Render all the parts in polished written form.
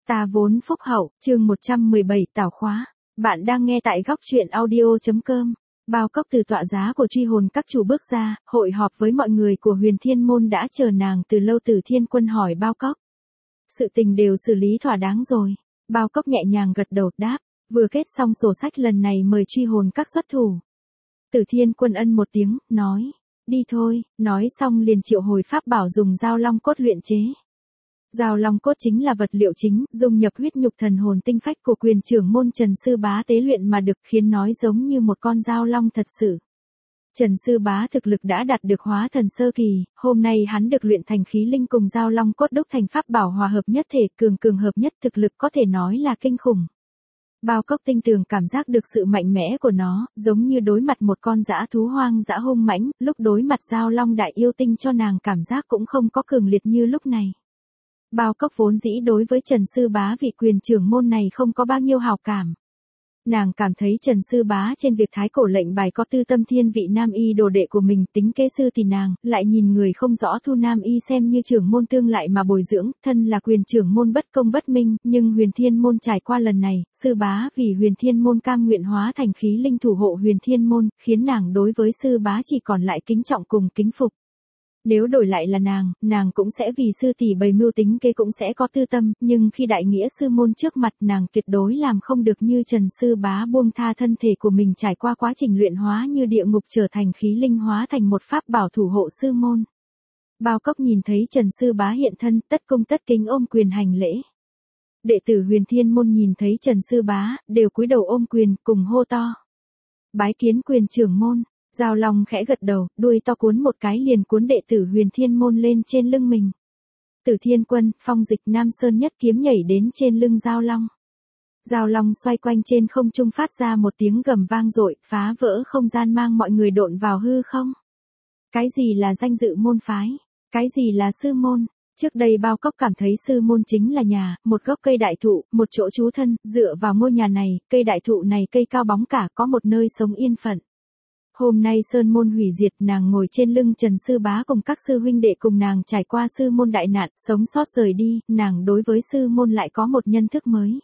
Ta vốn phúc hậu, chương 117 tảo khóa. Bạn đang nghe tại góc truyện audio.com. Bao cốc từ tọa giá của truy hồn các chủ bước ra, hội họp với mọi người của Huyền Thiên Môn đã chờ nàng từ lâu. Tử Thiên Quân hỏi Bao cốc. Sự tình đều xử lý thỏa đáng rồi. Bao cốc nhẹ nhàng gật đầu đáp, vừa kết xong sổ sách lần này mời truy hồn các xuất thủ. Tử Thiên Quân ân một tiếng, nói, đi thôi, nói xong liền triệu hồi pháp bảo dùng dao long cốt luyện chế. Dao long cốt chính là vật liệu chính, dung nhập huyết nhục thần hồn tinh phách của quyền trưởng môn Trần Sư Bá tế luyện mà được, khiến nói giống như một con dao long thật sự. Trần Sư Bá thực lực đã đạt được hóa thần sơ kỳ, hôm nay hắn được luyện thành khí linh cùng dao long cốt đúc thành pháp bảo hòa hợp nhất thể, cường hợp nhất, thực lực có thể nói là kinh khủng. Bao cốc tinh tường cảm giác được sự mạnh mẽ của nó, giống như đối mặt một con dã thú hoang dã hung mãnh, lúc đối mặt dao long đại yêu tinh cho nàng cảm giác cũng không có cường liệt như lúc này. Bao cốc vốn dĩ đối với Trần Sư Bá vị quyền trưởng môn này không có bao nhiêu hào cảm. Nàng cảm thấy Trần Sư Bá trên việc thái cổ lệnh bài có tư tâm thiên vị nam y đồ đệ của mình tính kế sư thì nàng lại nhìn người không rõ thu nam y xem như trưởng môn tương lại mà bồi dưỡng, thân là quyền trưởng môn bất công bất minh, nhưng Huyền Thiên Môn trải qua lần này, Sư Bá vì Huyền Thiên Môn cam nguyện hóa thành khí linh thủ hộ Huyền Thiên Môn, khiến nàng đối với Sư Bá chỉ còn lại kính trọng cùng kính phục. Nếu đổi lại là nàng cũng sẽ vì sư tỷ bày mưu tính kế, cũng sẽ có tư tâm, nhưng khi đại nghĩa sư môn trước mặt nàng tuyệt đối làm không được như Trần Sư Bá buông tha thân thể của mình trải qua quá trình luyện hóa như địa ngục trở thành khí linh hóa thành một pháp bảo thủ hộ sư môn. Bao cốc nhìn thấy Trần Sư Bá hiện thân, tất cung tất kính ôm quyền hành lễ. Đệ tử Huyền Thiên Môn nhìn thấy Trần Sư Bá, đều cúi đầu ôm quyền cùng hô to. Bái kiến quyền trưởng môn. Dao long khẽ gật đầu, đuôi to cuốn một cái liền cuốn đệ tử Huyền Thiên Môn lên trên lưng mình. Tử Thiên Quân, Phong Dịch, Nam Sơn Nhất kiếm nhảy đến trên lưng dao long. Dao long xoay quanh trên không trung phát ra một tiếng gầm vang dội, phá vỡ không gian mang mọi người độn vào hư không. Cái gì là danh dự môn phái? Cái gì là sư môn? Trước đây Bao cốc cảm thấy sư môn chính là nhà, một gốc cây đại thụ, một chỗ trú thân, dựa vào ngôi nhà này, cây đại thụ này cây cao bóng cả, có một nơi sống yên phận. Hôm nay sơn môn hủy diệt, nàng ngồi trên lưng Trần Sư Bá cùng các sư huynh đệ cùng nàng trải qua sư môn đại nạn, sống sót rời đi, nàng đối với sư môn lại có một nhận thức mới.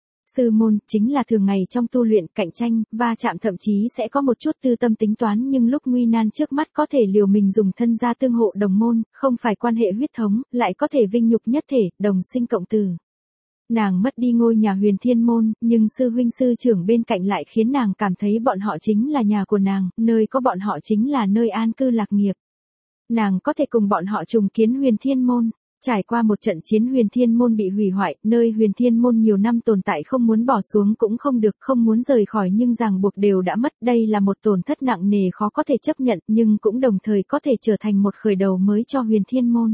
Sư môn chính là thường ngày trong tu luyện, cạnh tranh, va chạm, thậm chí sẽ có một chút tư tâm tính toán, nhưng lúc nguy nan trước mắt có thể liều mình dùng thân gia tương hộ đồng môn, không phải quan hệ huyết thống, lại có thể vinh nhục nhất thể, đồng sinh cộng tử. Nàng mất đi ngôi nhà Huyền Thiên Môn, nhưng sư huynh sư trưởng bên cạnh lại khiến nàng cảm thấy bọn họ chính là nhà của nàng, nơi có bọn họ chính là nơi an cư lạc nghiệp. Nàng có thể cùng bọn họ trùng kiến Huyền Thiên Môn. Trải qua một trận chiến Huyền Thiên Môn bị hủy hoại, nơi Huyền Thiên Môn nhiều năm tồn tại không muốn bỏ xuống cũng không được, không muốn rời khỏi nhưng ràng buộc đều đã mất, đây là một tổn thất nặng nề khó có thể chấp nhận, nhưng cũng đồng thời có thể trở thành một khởi đầu mới cho Huyền Thiên Môn.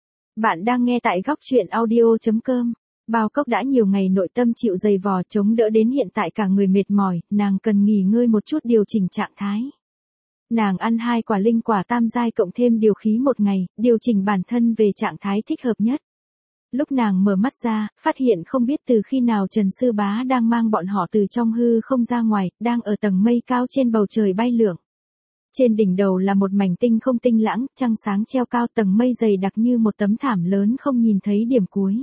Bạn đang nghe tại góc truyện audio.com. Bao cốc đã nhiều ngày nội tâm chịu dày vò chống đỡ đến hiện tại cả người mệt mỏi, nàng cần nghỉ ngơi một chút điều chỉnh trạng thái. Nàng ăn 2 quả linh quả tam giai cộng thêm điều khí một ngày, điều chỉnh bản thân về trạng thái thích hợp nhất. Lúc nàng mở mắt ra, phát hiện không biết từ khi nào Trần Sư Bá đang mang bọn họ từ trong hư không ra ngoài, đang ở tầng mây cao trên bầu trời bay lượn. Trên đỉnh đầu là một mảnh tinh không tinh lãng, trăng sáng treo cao, tầng mây dày đặc như một tấm thảm lớn không nhìn thấy điểm cuối.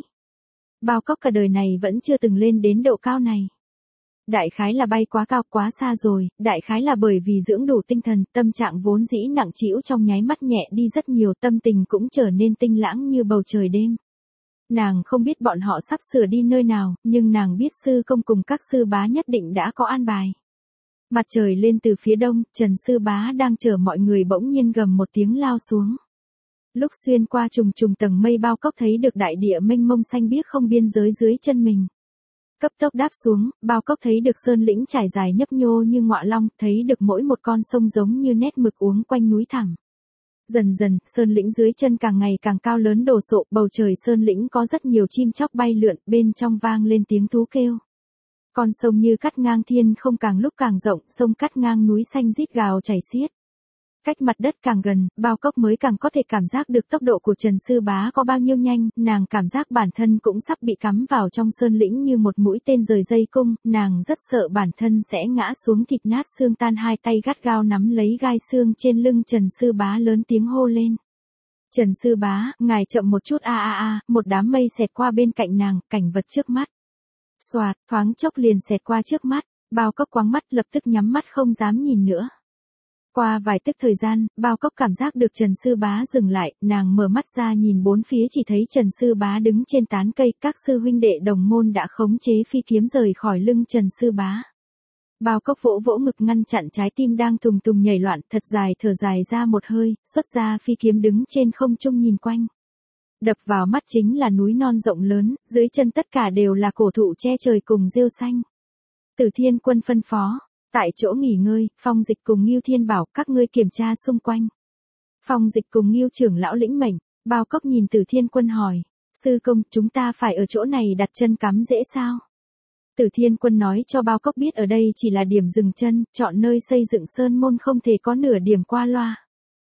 Bao cốc cả đời này vẫn chưa từng lên đến độ cao này. Đại khái là bay quá cao quá xa rồi, đại khái là bởi vì dưỡng đủ tinh thần, tâm trạng vốn dĩ nặng trĩu trong nháy mắt nhẹ đi rất nhiều, tâm tình cũng trở nên tinh lãng như bầu trời đêm. Nàng không biết bọn họ sắp sửa đi nơi nào, nhưng nàng biết sư công cùng các sư bá nhất định đã có an bài. Mặt trời lên từ phía đông, Trần Sư Bá đang chở mọi người bỗng nhiên gầm một tiếng lao xuống. Lúc xuyên qua trùng trùng tầng mây, Bao cốc thấy được đại địa mênh mông xanh biếc không biên giới dưới chân mình. Cấp tốc đáp xuống, Bao cốc thấy được sơn lĩnh trải dài nhấp nhô như ngọa long, thấy được mỗi một con sông giống như nét mực uốn quanh núi thẳng. Dần dần, sơn lĩnh dưới chân càng ngày càng cao lớn đồ sộ, bầu trời sơn lĩnh có rất nhiều chim chóc bay lượn, bên trong vang lên tiếng thú kêu. Con sông như cắt ngang thiên không càng lúc càng rộng, sông cắt ngang núi xanh rít gào chảy xiết. Cách mặt đất càng gần, Bao cốc mới càng có thể cảm giác được tốc độ của Trần Sư Bá có bao nhiêu nhanh, nàng cảm giác bản thân cũng sắp bị cắm vào trong sơn lĩnh như một mũi tên rời dây cung, nàng rất sợ bản thân sẽ ngã xuống thịt nát xương tan, hai tay gắt gao nắm lấy gai xương trên lưng Trần Sư Bá lớn tiếng hô lên. Trần sư bá, ngài chậm một chút một đám mây xẹt qua bên cạnh nàng, cảnh vật trước mắt. Xoạt, thoáng chốc liền xẹt qua trước mắt, Bao Cốc quáng mắt lập tức nhắm mắt không dám nhìn nữa. Qua vài tức thời gian, Bao Cốc cảm giác được Trần sư bá dừng lại, nàng mở mắt ra nhìn bốn phía chỉ thấy Trần sư bá đứng trên tán cây, các sư huynh đệ đồng môn đã khống chế phi kiếm rời khỏi lưng Trần sư bá. Bao Cốc vỗ vỗ ngực ngăn chặn trái tim đang tùng tùng nhảy loạn, thật dài thở dài ra một hơi, xuất ra phi kiếm đứng trên không trung nhìn quanh. Đập vào mắt chính là núi non rộng lớn, dưới chân tất cả đều là cổ thụ che trời cùng rêu xanh. Tử Thiên Quân phân phó, tại chỗ nghỉ ngơi, Phong Dịch cùng Ngưu Thiên bảo các ngươi kiểm tra xung quanh. Phong Dịch cùng Ngưu trưởng lão lĩnh mệnh, Bao Cốc nhìn Tử Thiên Quân hỏi, sư công, chúng ta phải ở chỗ này đặt chân cắm dễ sao? Tử Thiên Quân nói cho Bao Cốc biết ở đây chỉ là điểm dừng chân, chọn nơi xây dựng sơn môn không thể có nửa điểm qua loa.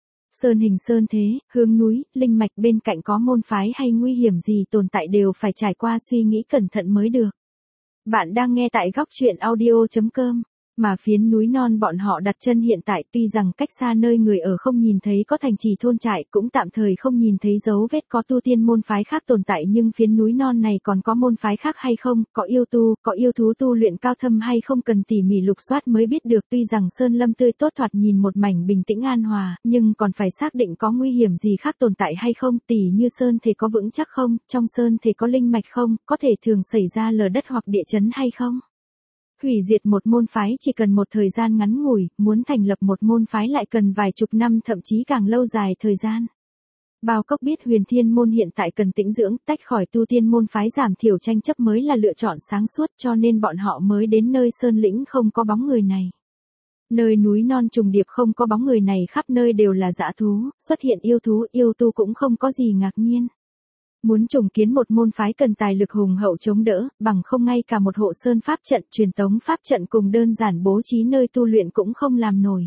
Sơn hình sơn thế, hướng núi, linh mạch bên cạnh có môn phái hay nguy hiểm gì tồn tại đều phải trải qua suy nghĩ cẩn thận mới được. Bạn đang nghe tại góc truyện audio.com. Mà phiến núi non bọn họ đặt chân hiện tại tuy rằng cách xa nơi người ở không nhìn thấy có thành trì thôn trại, cũng tạm thời không nhìn thấy dấu vết có tu tiên môn phái khác tồn tại, nhưng phiến núi non này còn có môn phái khác hay không, có yêu tu, có yêu thú tu luyện cao thâm hay không cần tỉ mỉ lục soát mới biết được. Tuy rằng sơn lâm tươi tốt thoạt nhìn một mảnh bình tĩnh an hòa, nhưng còn phải xác định có nguy hiểm gì khác tồn tại hay không, tỉ như sơn thể có vững chắc không, trong sơn thể có linh mạch không, có thể thường xảy ra lở đất hoặc địa chấn hay không. Hủy diệt một môn phái chỉ cần một thời gian ngắn ngủi, muốn thành lập một môn phái lại cần vài chục năm thậm chí càng lâu dài thời gian. Bao Cốc biết Huyền Thiên môn hiện tại cần tĩnh dưỡng, tách khỏi tu tiên môn phái giảm thiểu tranh chấp mới là lựa chọn sáng suốt, cho nên bọn họ mới đến nơi sơn lĩnh không có bóng người này. Nơi núi non trùng điệp không có bóng người này, khắp nơi đều là dã thú, xuất hiện yêu thú, yêu tu cũng không có gì ngạc nhiên. Muốn trùng kiến một môn phái cần tài lực hùng hậu chống đỡ, bằng không ngay cả một hộ sơn pháp trận, truyền tống pháp trận cùng đơn giản bố trí nơi tu luyện cũng không làm nổi.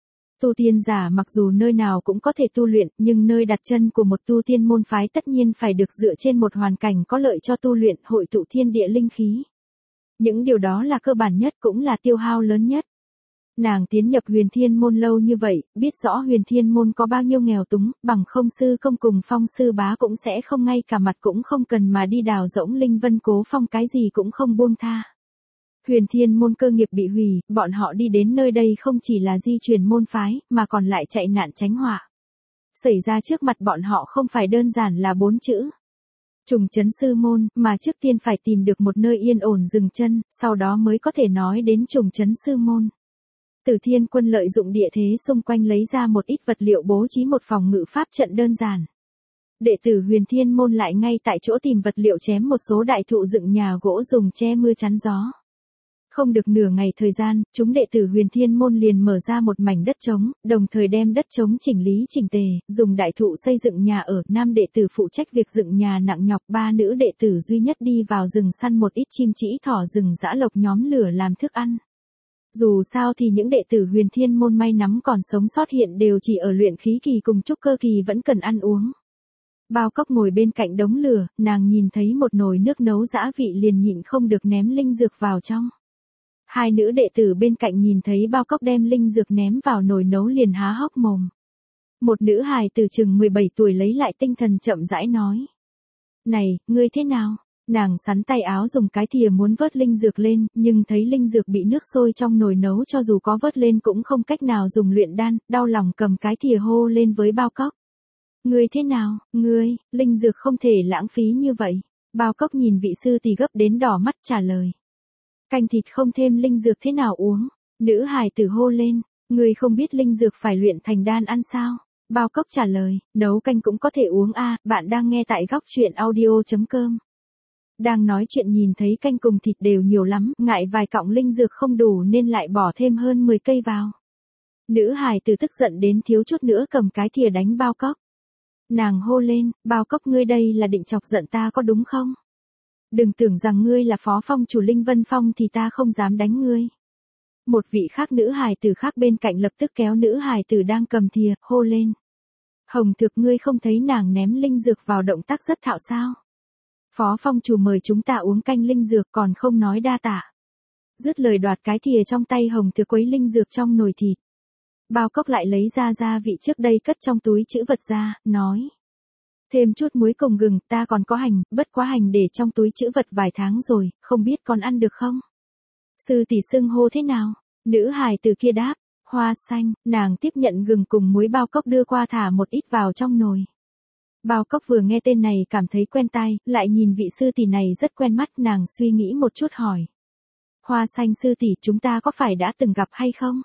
Tu tiên giả mặc dù nơi nào cũng có thể tu luyện, nhưng nơi đặt chân của một tu tiên môn phái tất nhiên phải được dựa trên một hoàn cảnh có lợi cho tu luyện, hội tụ thiên địa linh khí. Những điều đó là cơ bản nhất cũng là tiêu hao lớn nhất. Nàng tiến nhập Huyền Thiên môn lâu như vậy, biết rõ Huyền Thiên môn có bao nhiêu nghèo túng, bằng không sư công cùng Phong sư bá cũng sẽ không ngay cả mặt cũng không cần mà đi đào rỗng linh vân cố phong, cái gì cũng không buông tha. Huyền Thiên môn cơ nghiệp bị hủy, bọn họ đi đến nơi đây không chỉ là di chuyển môn phái, mà còn lại chạy nạn tránh họa. Xảy ra trước mặt bọn họ không phải đơn giản là 4 chữ. Trùng trấn sư môn, mà trước tiên phải tìm được một nơi yên ổn dừng chân, sau đó mới có thể nói đến trùng trấn sư môn. Tử Thiên Quân lợi dụng địa thế xung quanh lấy ra một ít vật liệu bố trí một phòng ngự pháp trận đơn giản. Đệ tử Huyền Thiên môn lại ngay tại chỗ tìm vật liệu chém một số đại thụ dựng nhà gỗ dùng che mưa chắn gió. Không được nửa ngày thời gian, chúng đệ tử Huyền Thiên môn liền mở ra một mảnh đất trống, đồng thời đem đất trống chỉnh lý chỉnh tề, dùng đại thụ xây dựng nhà ở. Nam đệ tử phụ trách việc dựng nhà nặng nhọc, 3 nữ đệ tử duy nhất đi vào rừng săn một ít chim trĩ thỏ rừng dã lộc nhóm lửa làm thức ăn. Dù sao thì những đệ tử Huyền Thiên môn may nắm còn sống sót hiện đều chỉ ở luyện khí kỳ cùng trúc cơ kỳ vẫn cần ăn uống. Bao Cốc ngồi bên cạnh đống lửa, nàng nhìn thấy một nồi nước nấu dã vị liền nhịn không được ném linh dược vào trong. Hai nữ đệ tử bên cạnh nhìn thấy Bao Cốc đem linh dược ném vào nồi nấu liền há hốc mồm. Một nữ hài từ chừng 17 tuổi lấy lại tinh thần chậm rãi nói. Này, ngươi thế nào? Nàng sắn tay áo dùng cái thìa muốn vớt linh dược lên, nhưng thấy linh dược bị nước sôi trong nồi nấu cho dù có vớt lên cũng không cách nào dùng luyện đan, đau lòng cầm cái thìa hô lên với Bao Cốc. Ngươi thế nào, ngươi, linh dược không thể lãng phí như vậy. Bao Cốc nhìn vị sư tỷ gấp đến đỏ mắt trả lời. Canh thịt không thêm linh dược thế nào uống? Nữ hài tử hô lên, ngươi không biết linh dược phải luyện thành đan ăn sao? Bao Cốc trả lời, nấu canh cũng có thể uống bạn đang nghe tại góc truyện audio.com. Đang nói chuyện nhìn thấy canh cùng thịt đều nhiều lắm, ngại vài cọng linh dược không đủ nên lại bỏ thêm hơn 10 cây vào. Nữ hài tử tức giận đến thiếu chút nữa cầm cái thìa đánh Bao Cốc. Nàng hô lên, Bao Cốc ngươi đây là định chọc giận ta có đúng không? Đừng tưởng rằng ngươi là phó phong chủ Linh Vân Phong thì ta không dám đánh ngươi. Một vị khác nữ hài tử khác bên cạnh lập tức kéo nữ hài tử đang cầm thìa, hô lên. Hồng Thực ngươi không thấy nàng ném linh dược vào động tác rất thạo sao? Phó phong chủ mời chúng ta uống canh linh dược còn không nói đa tạ. Dứt lời đoạt cái thìa trong tay Hồng Thực quấy linh dược trong nồi thịt. Bao Cốc lại lấy ra gia vị trước đây cất trong túi trữ vật ra, nói. Thêm chút muối cùng gừng, ta còn có hành, bất quá hành để trong túi trữ vật vài tháng rồi, không biết còn ăn được không? Sư tỷ xưng hô thế nào? Nữ hài từ kia đáp, Hoa Xanh. Nàng tiếp nhận gừng cùng muối bao cốc đưa qua thả một ít vào trong nồi. Bao cốc vừa nghe tên này cảm thấy quen tai, lại nhìn vị sư tỷ này rất quen mắt, nàng suy nghĩ một chút hỏi. Hoa Xanh sư tỷ, chúng ta có phải đã từng gặp hay không?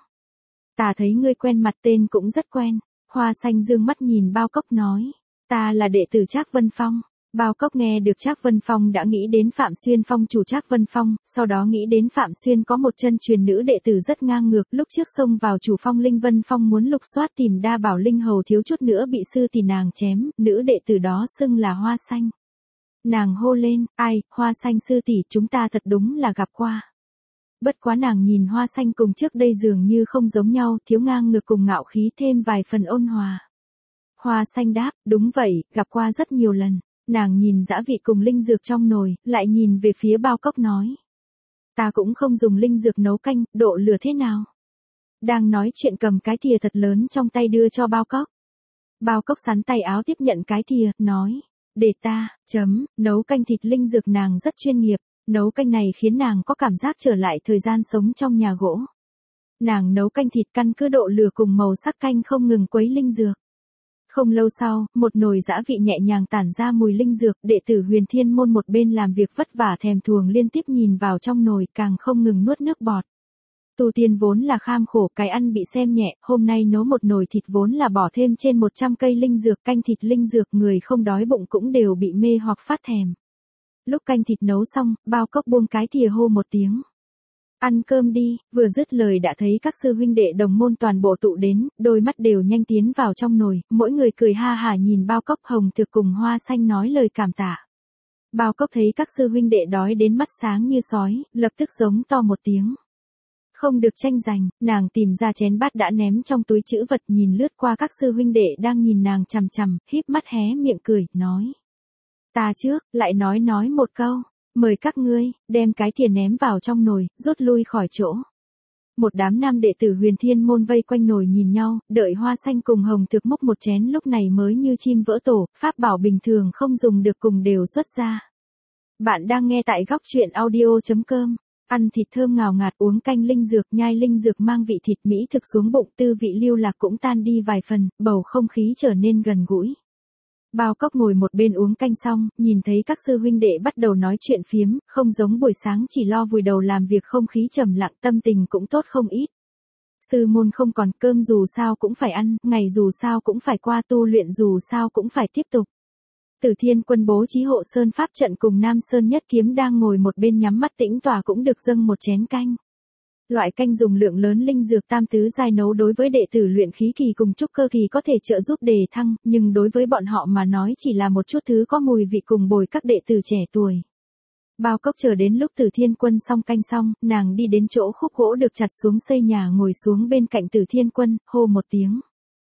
Ta thấy ngươi quen mặt, tên cũng rất quen. Hoa Xanh dương mắt nhìn Bao Cốc nói, ta là đệ tử Trác Vân Phong. Bao Cốc nghe được Trác Vân Phong đã nghĩ đến Phạm Xuyên Phong chủ Trác Vân Phong, sau đó nghĩ đến Phạm Xuyên có một chân truyền nữ đệ tử rất ngang ngược, lúc trước xông vào chủ phong Linh Vân Phong muốn lục soát tìm đa bảo linh hầu, thiếu chút nữa bị sư tỷ nàng chém, nữ đệ tử đó xưng là Hoa Xanh. Nàng hô lên, ai, Hoa Xanh sư tỷ, chúng ta thật đúng là gặp qua. Bất quá nàng nhìn Hoa Xanh cùng trước đây dường như không giống nhau, thiếu ngang ngược cùng ngạo khí, thêm vài phần ôn hòa. Hoa Xanh đáp, đúng vậy, gặp qua rất nhiều lần. Nàng nhìn dã vị cùng linh dược trong nồi, lại nhìn về phía Bao Cốc nói. Ta cũng không dùng linh dược nấu canh, độ lửa thế nào? Đang nói chuyện cầm cái thìa thật lớn trong tay đưa cho Bao Cốc. Bao Cốc sắn tay áo tiếp nhận cái thìa, nói. Để ta, nấu canh thịt linh dược nàng rất chuyên nghiệp. Nấu canh này khiến nàng có cảm giác trở lại thời gian sống trong nhà gỗ. Nàng nấu canh thịt căn cứ độ lửa cùng màu sắc canh không ngừng quấy linh dược. Không lâu sau, một nồi dã vị nhẹ nhàng tản ra mùi linh dược, đệ tử Huyền Thiên môn một bên làm việc vất vả thèm thuồng liên tiếp nhìn vào trong nồi, càng không ngừng nuốt nước bọt. Tu tiên vốn là kham khổ, cái ăn bị xem nhẹ, hôm nay nấu một nồi thịt vốn là bỏ thêm trên 100 cây linh dược, canh thịt linh dược, người không đói bụng cũng đều bị mê hoặc phát thèm. Lúc canh thịt nấu xong, Bao Cốc buông cái thìa hô một tiếng. Ăn cơm đi, vừa dứt lời đã thấy các sư huynh đệ đồng môn toàn bộ tụ đến, đôi mắt đều nhanh tiến vào trong nồi, mỗi người cười ha hả nhìn Bao Cốc. Hồng Thực cùng Hoa Xanh nói lời cảm tạ. Bao Cốc thấy các sư huynh đệ đói đến mắt sáng như sói, lập tức giống to một tiếng. Không được tranh giành, nàng tìm ra chén bát đã ném trong túi trữ vật, nhìn lướt qua các sư huynh đệ đang nhìn nàng chằm chằm, híp mắt hé miệng cười, nói. Ta trước, lại nói một câu, mời các ngươi, đem cái thìa ném vào trong nồi, rút lui khỏi chỗ. Một đám nam đệ tử Huyền Thiên môn vây quanh nồi nhìn nhau, đợi Hoa Xanh cùng Hồng Thực múc một chén lúc này mới như chim vỡ tổ, pháp bảo bình thường không dùng được cùng đều xuất ra. Bạn đang nghe tại góc truyện audio.com. Ăn thịt thơm ngào ngạt, uống canh linh dược, nhai linh dược mang vị thịt mỹ thực xuống bụng, tư vị lưu lạc cũng tan đi vài phần, bầu không khí trở nên gần gũi. Bao Cốc ngồi một bên uống canh xong, nhìn thấy các sư huynh đệ bắt đầu nói chuyện phiếm, không giống buổi sáng chỉ lo vùi đầu làm việc, không khí trầm lặng, tâm tình cũng tốt không ít. Sư môn không còn, cơm dù sao cũng phải ăn, ngày dù sao cũng phải qua, tu luyện dù sao cũng phải tiếp tục. Tử Thiên Quân bố trí hộ sơn pháp trận cùng Nam Sơn Nhất Kiếm đang ngồi một bên nhắm mắt tĩnh tỏa cũng được dâng một chén canh. Loại canh dùng lượng lớn linh dược tam tứ giai nấu đối với đệ tử luyện khí kỳ cùng trúc cơ kỳ có thể trợ giúp đề thăng, nhưng đối với bọn họ mà nói chỉ là một chút thứ có mùi vị cùng bồi các đệ tử trẻ tuổi. Bao Cốc chờ đến lúc Tử Thiên Quân xong canh xong, nàng đi đến chỗ khúc gỗ được chặt xuống xây nhà, ngồi xuống bên cạnh Tử Thiên Quân, hô một tiếng.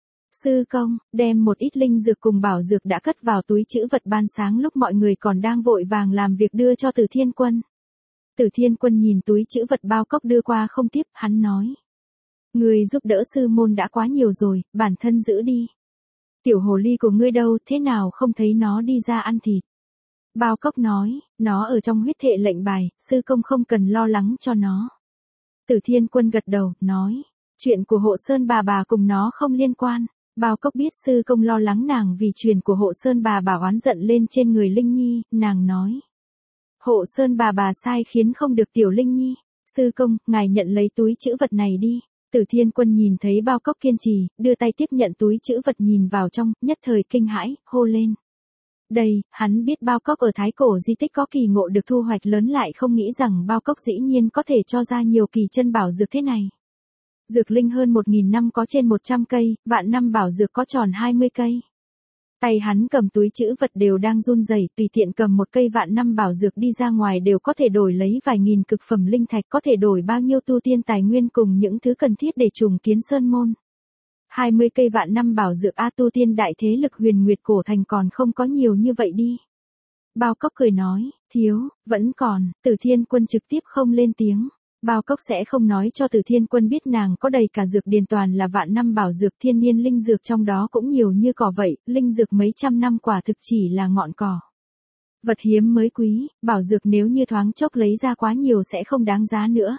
Sư công, đem một ít linh dược cùng bảo dược đã cất vào túi trữ vật ban sáng lúc mọi người còn đang vội vàng làm việc đưa cho Tử Thiên Quân. Tử Thiên Quân nhìn túi trữ vật Bao Cốc đưa qua không tiếp, hắn nói. Người giúp đỡ sư môn đã quá nhiều rồi, bản thân giữ đi. Tiểu hồ ly của ngươi đâu, thế nào không thấy nó đi ra ăn thịt? Bao Cốc nói, nó ở trong huyết thệ lệnh bài, sư công không cần lo lắng cho nó. Tử Thiên Quân gật đầu, nói. Chuyện của Hộ Sơn bà cùng nó không liên quan. Bao Cốc biết sư công lo lắng nàng vì truyền của Hộ Sơn bà oán giận lên trên người Linh Nhi, nàng nói. Hộ Sơn bà sai khiến không được tiểu Linh Nhi. Sư công, ngài nhận lấy túi trữ vật này đi. Tử Thiên Quân nhìn thấy Bao Cốc kiên trì, đưa tay tiếp nhận túi trữ vật nhìn vào trong, nhất thời kinh hãi, hô lên. Đây, hắn biết Bao Cốc ở Thái Cổ di tích có kỳ ngộ được thu hoạch lớn, lại không nghĩ rằng Bao Cốc dĩ nhiên có thể cho ra nhiều kỳ chân bảo dược thế này. Dược linh hơn 1000 năm có trên 100 cây, vạn năm bảo dược có tròn 20 cây. Tay hắn cầm túi trữ vật đều đang run rẩy, tùy tiện cầm một cây vạn năm bảo dược đi ra ngoài đều có thể đổi lấy vài nghìn cực phẩm linh thạch, có thể đổi bao nhiêu tu tiên tài nguyên cùng những thứ cần thiết để trùng kiến sơn môn. 20 cây vạn năm bảo dược, tu tiên đại thế lực Huyền Nguyệt cổ thành còn không có nhiều như vậy đi. Bao Cốc cười nói, thiếu, vẫn còn. Tử Thiên Quân trực tiếp không lên tiếng. Bao Cốc sẽ không nói cho Từ Thiên Quân biết nàng có đầy cả dược điền toàn là vạn năm bảo dược thiên niên linh dược trong đó cũng nhiều như cỏ vậy, linh dược mấy trăm năm quả thực chỉ là ngọn cỏ. Vật hiếm mới quý, bảo dược nếu như thoáng chốc lấy ra quá nhiều sẽ không đáng giá nữa.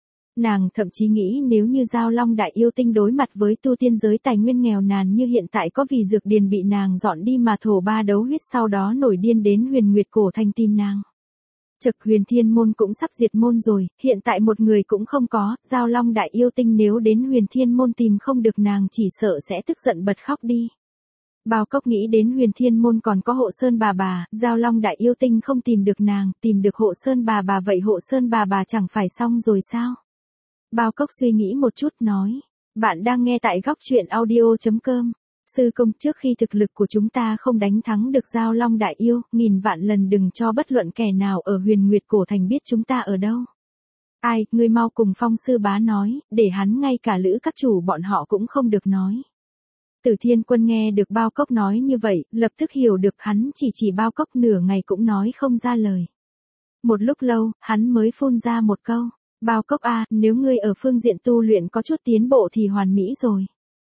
Nàng thậm chí nghĩ nếu như Giao Long Đại Yêu Tinh đối mặt với tu tiên giới tài nguyên nghèo nàn như hiện tại có vì dược điền bị nàng dọn đi mà thổ ba đấu huyết sau đó nổi điên đến Huyền Nguyệt Cổ Thành tìm nàng. Trực Huyền Thiên Môn cũng sắp diệt môn rồi, hiện tại một người cũng không có, Giao Long Đại Yêu Tinh nếu đến Huyền Thiên Môn tìm không được nàng chỉ sợ sẽ tức giận bật khóc đi. Bao Cốc nghĩ đến Huyền Thiên Môn còn có Hộ Sơn bà, Giao Long Đại Yêu Tinh không tìm được nàng, tìm được Hộ Sơn bà vậy Hộ Sơn bà chẳng phải xong rồi sao? Bao Cốc suy nghĩ một chút nói, bạn đang nghe tại góc truyện audio.com. Sư công, trước khi thực lực của chúng ta không đánh thắng được Giao Long Đại Yêu, nghìn vạn lần đừng cho bất luận kẻ nào ở Huyền Nguyệt Cổ Thành biết chúng ta ở đâu. Ai, ngươi mau cùng Phong sư bá nói, để hắn ngay cả lữ các chủ bọn họ cũng không được nói. Từ Thiên Quân nghe được Bao Cốc nói như vậy, lập tức hiểu được hắn chỉ Bao Cốc nửa ngày cũng nói không ra lời. Một lúc lâu, hắn mới phun ra một câu, Bao Cốc a, nếu ngươi ở phương diện tu luyện có chút tiến bộ thì hoàn mỹ rồi.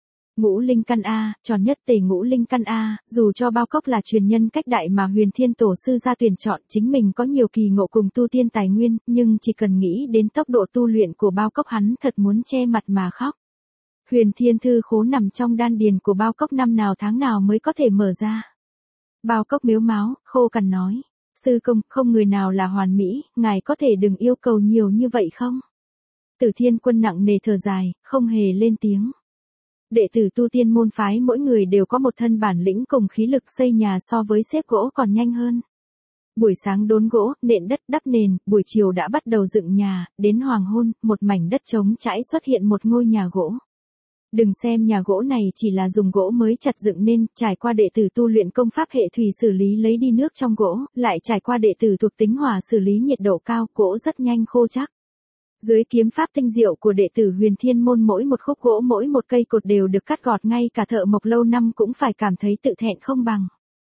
Ngũ linh căn a, tròn nhất tề ngũ linh căn a, dù cho Bao Cốc là truyền nhân cách đại mà Huyền Thiên Tổ sư ra tuyển chọn, chính mình có nhiều kỳ ngộ cùng tu tiên tài nguyên, nhưng chỉ cần nghĩ đến tốc độ tu luyện của Bao Cốc hắn thật muốn che mặt mà khóc. Huyền Thiên Thư Khố nằm trong đan điền của Bao Cốc năm nào tháng nào mới có thể mở ra. Bao Cốc mếu máo, khô cằn nói, sư công, không người nào là hoàn mỹ, ngài có thể đừng yêu cầu nhiều như vậy không? Từ Thiên Quân nặng nề thở dài, không hề lên tiếng. Đệ tử tu tiên môn phái mỗi người đều có một thân bản lĩnh cùng khí lực xây nhà so với xếp gỗ còn nhanh hơn. Buổi sáng đốn gỗ, nện đất đắp nền, buổi chiều đã bắt đầu dựng nhà, đến hoàng hôn, một mảnh đất trống trải xuất hiện một ngôi nhà gỗ. Đừng xem nhà gỗ này chỉ là dùng gỗ mới chặt dựng nên, trải qua đệ tử tu luyện công pháp hệ thủy xử lý lấy đi nước trong gỗ, lại trải qua đệ tử thuộc tính hỏa xử lý nhiệt độ cao, gỗ rất nhanh khô chắc. Dưới kiếm pháp tinh diệu của đệ tử Huyền Thiên Môn mỗi một khúc gỗ mỗi một cây cột đều được cắt gọt ngay cả thợ mộc lâu năm cũng phải cảm thấy tự thẹn không bằng.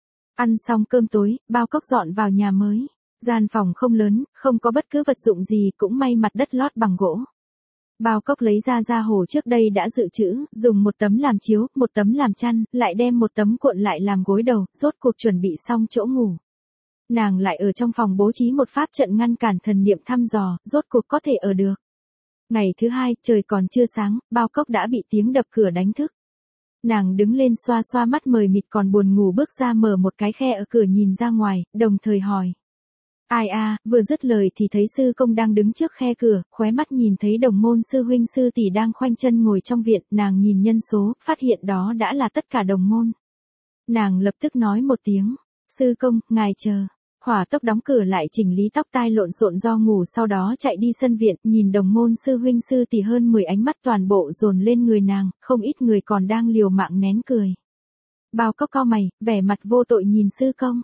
Ăn xong cơm tối, Bao Cốc dọn vào nhà mới. Gian phòng không lớn, không có bất cứ vật dụng gì cũng may mặt đất lót bằng gỗ. Bao Cốc lấy ra hồ trước đây đã dự trữ, dùng một tấm làm chiếu, một tấm làm chăn, lại đem một tấm cuộn lại làm gối đầu, rốt cuộc chuẩn bị xong chỗ ngủ. Nàng lại ở trong phòng bố trí một pháp trận ngăn cản thần niệm thăm dò, rốt cuộc có thể ở được. Ngày thứ hai, trời còn chưa sáng, Bao Cốc đã bị tiếng đập cửa đánh thức. Nàng đứng lên xoa xoa mắt mờ mịt còn buồn ngủ bước ra mở một cái khe ở cửa nhìn ra ngoài, đồng thời hỏi. Ai a, vừa dứt lời thì thấy sư công đang đứng trước khe cửa, khóe mắt nhìn thấy đồng môn sư huynh sư tỷ đang khoanh chân ngồi trong viện, nàng nhìn nhân số, phát hiện đó đã là tất cả đồng môn. Nàng lập tức nói một tiếng, sư công, ngài chờ. Hỏa tốc đóng cửa lại chỉnh lý tóc tai lộn xộn do ngủ sau đó chạy đi sân viện, nhìn đồng môn sư huynh sư tỷ hơn 10 ánh mắt toàn bộ dồn lên người nàng, không ít người còn đang liều mạng nén cười. Bao Cốc cau mày, vẻ mặt vô tội nhìn sư công.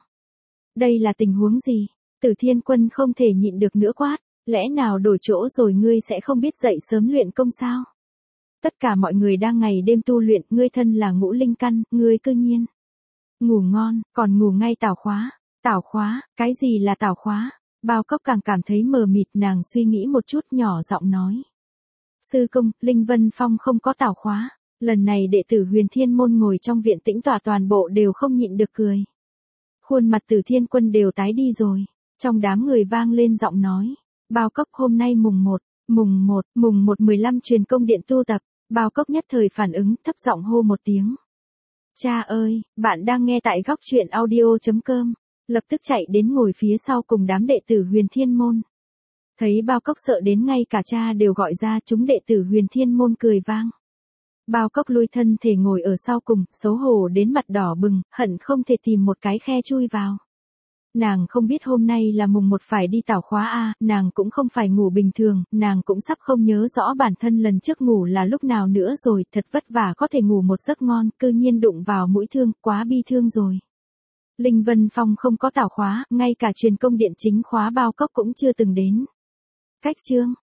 Đây là tình huống gì? Từ Thiên Quân không thể nhịn được nữa quát, lẽ nào đổi chỗ rồi ngươi sẽ không biết dậy sớm luyện công sao? Tất cả mọi người đang ngày đêm tu luyện, ngươi thân là ngũ linh căn, ngươi cư nhiên ngủ ngon, còn ngủ ngay tảo khóa. Tảo khóa, cái gì là tảo khóa? Bao Cốc càng cảm thấy mờ mịt, nàng suy nghĩ một chút nhỏ giọng nói. Sư công, Linh Vân Phong không có tảo khóa. Lần này đệ tử Huyền Thiên Môn ngồi trong viện tĩnh tọa toàn bộ đều không nhịn được cười. Khuôn mặt Từ Thiên Quân đều tái đi rồi. Trong đám người vang lên giọng nói. Bao Cốc hôm nay mùng 1 15 truyền công điện tu tập. Bao Cốc nhất thời phản ứng, thấp giọng hô một tiếng. Cha ơi, bạn đang nghe tại góc truyện audio.com. Lập tức chạy đến ngồi phía sau cùng đám đệ tử Huyền Thiên Môn. Thấy Bao Cốc sợ đến ngay cả cha đều gọi ra, chúng đệ tử Huyền Thiên Môn cười vang. Bao Cốc lui thân thể ngồi ở sau cùng, xấu hổ đến mặt đỏ bừng, hận không thể tìm một cái khe chui vào. Nàng không biết hôm nay là mùng 1 phải đi tảo khóa a, nàng cũng không phải ngủ bình thường, nàng cũng sắp không nhớ rõ bản thân lần trước ngủ là lúc nào nữa rồi, thật vất vả có thể ngủ một giấc ngon, cư nhiên đụng vào mũi thương, quá bi thương rồi. Linh Vân Phong không có tảo khóa, ngay cả truyền công điện chính khóa Bao Cốc cũng chưa từng đến. Cách chương